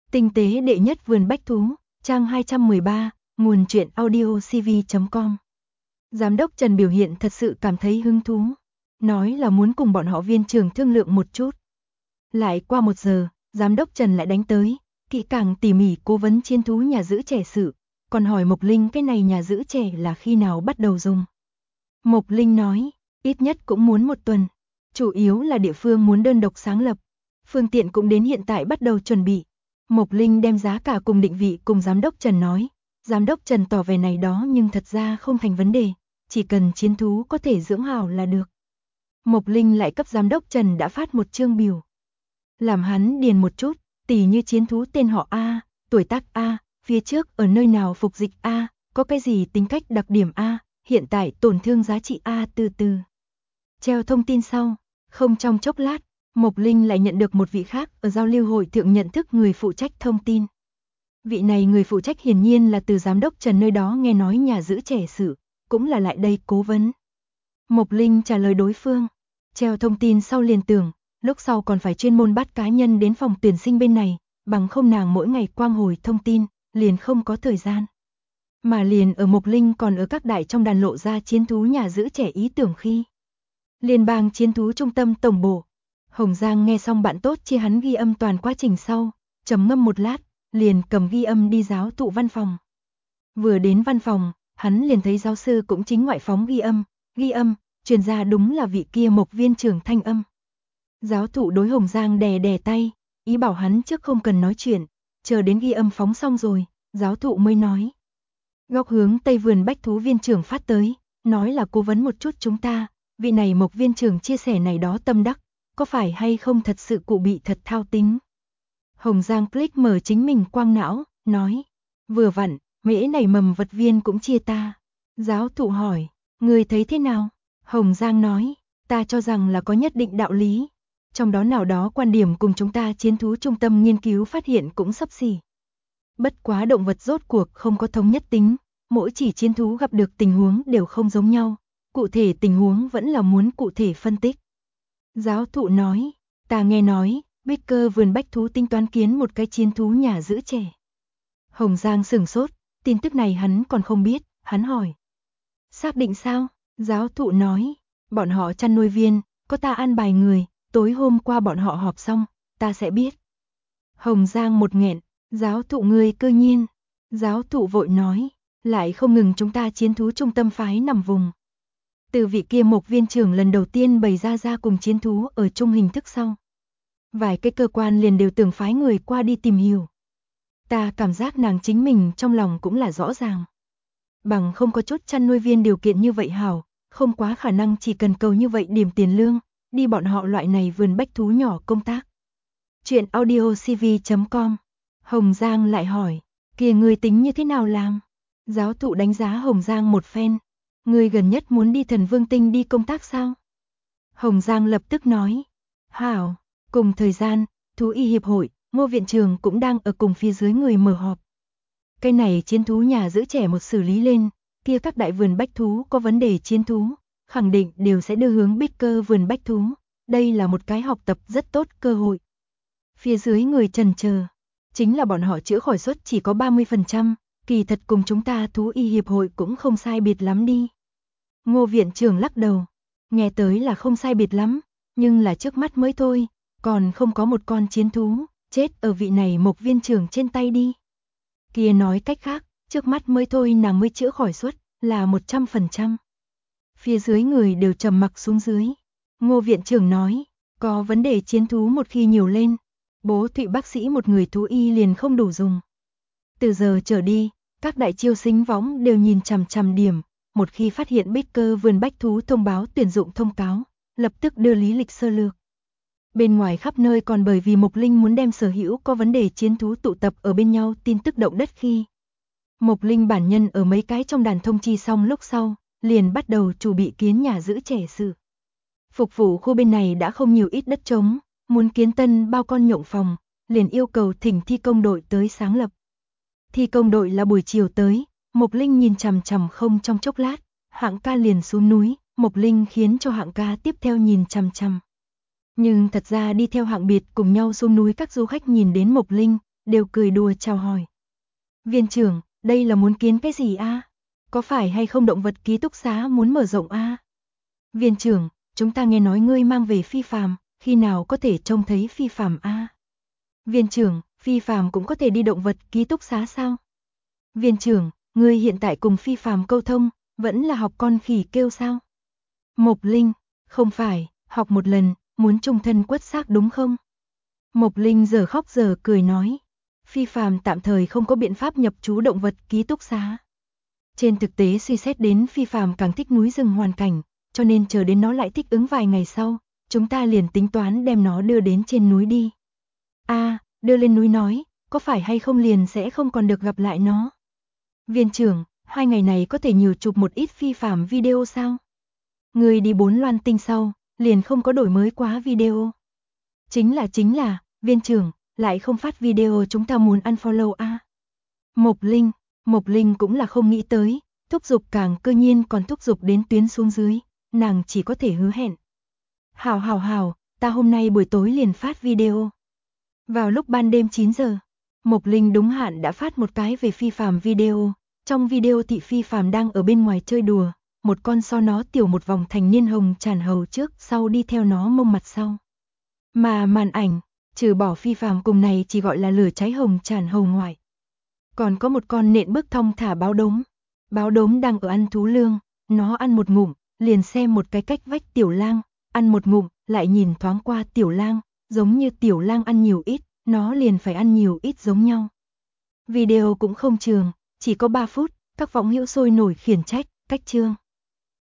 Tinh tế đệ nhất vườn bách thú, trang 213, nguồn truyện audiocv.com. Giám đốc Trần biểu hiện thật sự cảm thấy hứng thú, nói là muốn cùng bọn họ viên trưởng thương lượng một chút. Lại qua 1 giờ, giám đốc Trần lại đánh tới, kỹ càng tỉ mỉ cố vấn chiến thú nhà giữ trẻ sự, còn hỏi Mộc Linh cái này nhà giữ trẻ là khi nào bắt đầu dùng. Mộc Linh nói, ít nhất cũng muốn 1 tuần, chủ yếu là địa phương muốn đơn độc sáng lập, phương tiện cũng đến hiện tại bắt đầu chuẩn bị. Mộc Linh đem giá cả cùng định vị cùng giám đốc Trần nói, giám đốc Trần tỏ vẻ này đó nhưng thật ra không thành vấn đề, chỉ cần chiến thú có thể dưỡng hảo là được. Mộc Linh lại cấp giám đốc Trần đã phát một chương biểu. Làm hắn điền một chút, tỉ như chiến thú tên họ A, tuổi tác A, phía trước ở nơi nào phục dịch A, có cái gì tính cách đặc điểm A, hiện tại tổn thương giá trị A từ từ. Treo thông tin sau, không trong chốc lát, Mộc Linh lại nhận được một vị khác ở giao lưu hội thượng nhận thức người phụ trách thông tin. Vị này người phụ trách hiển nhiên là từ giám đốc Trần nơi đó nghe nói nhà giữ trẻ sự, cũng là lại đây cố vấn. Mộc Linh trả lời đối phương, treo thông tin sau liền tưởng, lúc sau còn phải chuyên môn bắt cá nhân đến phòng tuyển sinh bên này, bằng không nàng mỗi ngày quang hồi thông tin, liền không có thời gian. Mà liền ở Mộc Linh còn ở các đại trong đàn lộ ra chiến thú nhà giữ trẻ ý tưởng khi. Liên bang chiến thú trung tâm tổng bộ. Hồng Giang nghe xong bạn tốt chia hắn ghi âm toàn quá trình sau, trầm ngâm một lát, liền cầm ghi âm đi giáo thụ văn phòng. Vừa đến văn phòng, hắn liền thấy giáo sư cũng chính ngoại phóng ghi âm, truyền ra đúng là vị kia Mộc viên trưởng thanh âm. Giáo thụ đối Hồng Giang đè đè tay, ý bảo hắn trước không cần nói chuyện, chờ đến ghi âm phóng xong rồi, giáo thụ mới nói. Góc hướng Tây vườn bách thú viên trưởng phát tới, nói là cố vấn một chút chúng ta, vị này Mộc viên trưởng chia sẻ này đó tâm đắc, có phải hay không thật sự cụ bị thật thao tính. Hồng Giang click mở chính mình quang não, nói, vừa vặn, mễ này mầm vật viên cũng chia ta. Giáo thụ hỏi, người thấy thế nào? Hồng Giang nói, ta cho rằng là có nhất định đạo lý, trong đó nào đó quan điểm cùng chúng ta chiến thú trung tâm nghiên cứu phát hiện cũng xấp xỉ. Bất quá động vật rốt cuộc không có thống nhất tính, mỗi chỉ chiến thú gặp được tình huống đều không giống nhau, cụ thể tình huống vẫn là muốn cụ thể phân tích. Giáo thụ nói, ta nghe nói, Baker vườn bách thú tính toán kiến một cái chiến thú nhà giữ trẻ. Hồng Giang sửng sốt, tin tức này hắn còn không biết, hắn hỏi. Xác định sao? Giáo thụ nói, bọn họ chăn nuôi viên, có ta an bài người, tối hôm qua bọn họ họp xong, ta sẽ biết. Hồng Giang một nghẹn, giáo thụ người cơ nhiên. Giáo thụ vội nói, lại không ngừng chúng ta chiến thú trung tâm phái nằm vùng. Từ vị kia Mộc viên trưởng lần đầu tiên bày ra cùng chiến thú ở chung hình thức sau. Vài cái cơ quan liền đều tưởng phái người qua đi tìm hiểu. Ta cảm giác nàng chính mình trong lòng cũng là rõ ràng. Bằng không có chút chăn nuôi viên điều kiện như vậy hảo, không quá khả năng chỉ cần cầu như vậy điểm tiền lương, đi bọn họ loại này vườn bách thú nhỏ công tác. Chuyện audiocv.com. Hồng Giang lại hỏi, kìa người tính như thế nào làm? Giáo thụ đánh giá Hồng Giang một phen. Người gần nhất muốn đi Thần Vương Tinh đi công tác sao? Hồng Giang lập tức nói. Hảo, cùng thời gian, Thú y hiệp hội, Ngô viện trưởng cũng đang ở cùng phía dưới người mở họp. Cái này chiến thú nhà giữ trẻ một xử lý lên, kia các đại vườn bách thú có vấn đề chiến thú, khẳng định đều sẽ đưa hướng Baker vườn bách thú. Đây là một cái học tập rất tốt cơ hội. Phía dưới người chần chờ, chính là bọn họ chữa khỏi suất chỉ có 30%, kỳ thật cùng chúng ta Thú y hiệp hội cũng không sai biệt lắm đi. Ngô viện trưởng lắc đầu, nghe tới là không sai biệt lắm, nhưng là trước mắt mới thôi, còn không có một con chiến thú chết ở vị này Mộc viên trưởng trên tay đi. Kia nói cách khác, trước mắt mới thôi nàng mới chữa khỏi suất là 100%. Phía dưới người đều trầm mặc xuống dưới. Ngô viện trưởng nói, có vấn đề chiến thú một khi nhiều lên, bố Thụy bác sĩ một người thú y liền không đủ dùng. Từ giờ trở đi, các đại chiêu sinh võng đều nhìn chằm chằm điểm, một khi phát hiện Baker vườn bách thú thông báo tuyển dụng thông cáo, lập tức đưa lý lịch sơ lược. Bên ngoài khắp nơi còn bởi vì Mộc Linh muốn đem sở hữu có vấn đề chiến thú tụ tập ở bên nhau tin tức động đất khi. Mộc Linh bản nhân ở mấy cái trong đàn thông chi xong lúc sau, liền bắt đầu chuẩn bị kiến nhà giữ trẻ sự. Phục vụ khu bên này đã không nhiều ít đất trống, muốn kiến tân bao con nhộng phòng, liền yêu cầu thỉnh thi công đội tới sáng lập. Thi công đội là buổi chiều tới, Mộc Linh nhìn chằm chằm không trong chốc lát, Hạng ca liền xuống núi, Mộc Linh khiến cho Hạng ca tiếp theo nhìn chằm chằm. Nhưng thật ra đi theo Hạng biệt cùng nhau xuống núi các du khách nhìn đến Mộc Linh, đều cười đùa chào hỏi. Viên trưởng, đây là muốn kiến cái gì a? Có phải hay không động vật ký túc xá muốn mở rộng a? Viên trưởng, chúng ta nghe nói ngươi mang về phi phàm, khi nào có thể trông thấy phi phàm a? Viên trưởng, phi phàm cũng có thể đi động vật ký túc xá sao? Viên trưởng, ngươi hiện tại cùng phi phàm câu thông, vẫn là học con khỉ kêu sao? Mộc Linh, không phải, học một lần, muốn chung thân quất xác đúng không? Mộc Linh giờ khóc giờ cười nói, phi phàm tạm thời không có biện pháp nhập trú động vật ký túc xá. Trên thực tế suy xét đến phi phàm càng thích núi rừng hoàn cảnh, cho nên chờ đến nó lại thích ứng vài ngày sau, chúng ta liền tính toán đem nó đưa đến trên núi đi. Đưa lên núi nói, có phải hay không liền sẽ không còn được gặp lại nó. Viên trưởng, 2 ngày này có thể nhiều chụp một ít phi phàm video sao? Người đi 4 loan tinh sau, liền không có đổi mới quá video. Chính là, viên trưởng, lại không phát video chúng ta muốn unfollow a. Mộc Linh cũng là không nghĩ tới, thúc giục càng cơ nhiên còn thúc giục đến tuyến xuống dưới, nàng chỉ có thể hứa hẹn. Hảo, ta hôm nay buổi tối liền phát video. Vào lúc ban đêm 9 giờ, Mộc Linh đúng hạn đã phát một cái về phi phàm video. Trong video thị phi phàm đang ở bên ngoài chơi đùa, một con so nó tiểu một vòng thành niên hồng tràn hầu trước sau đi theo nó mông mặt sau. Mà màn ảnh, trừ bỏ phi phàm cùng này chỉ gọi là lửa cháy hồng tràn hầu ngoại. Còn có một con nện bước thong thả báo đốm. Báo đốm đang ở ăn thú lương, nó ăn một ngụm, liền xem một cái cách vách tiểu lang, ăn một ngụm, lại nhìn thoáng qua tiểu lang, giống như tiểu lang ăn nhiều ít, nó liền phải ăn nhiều ít giống nhau. Video cũng không trường, chỉ có 3 phút, các võng hữu sôi nổi khiển trách, cách chương.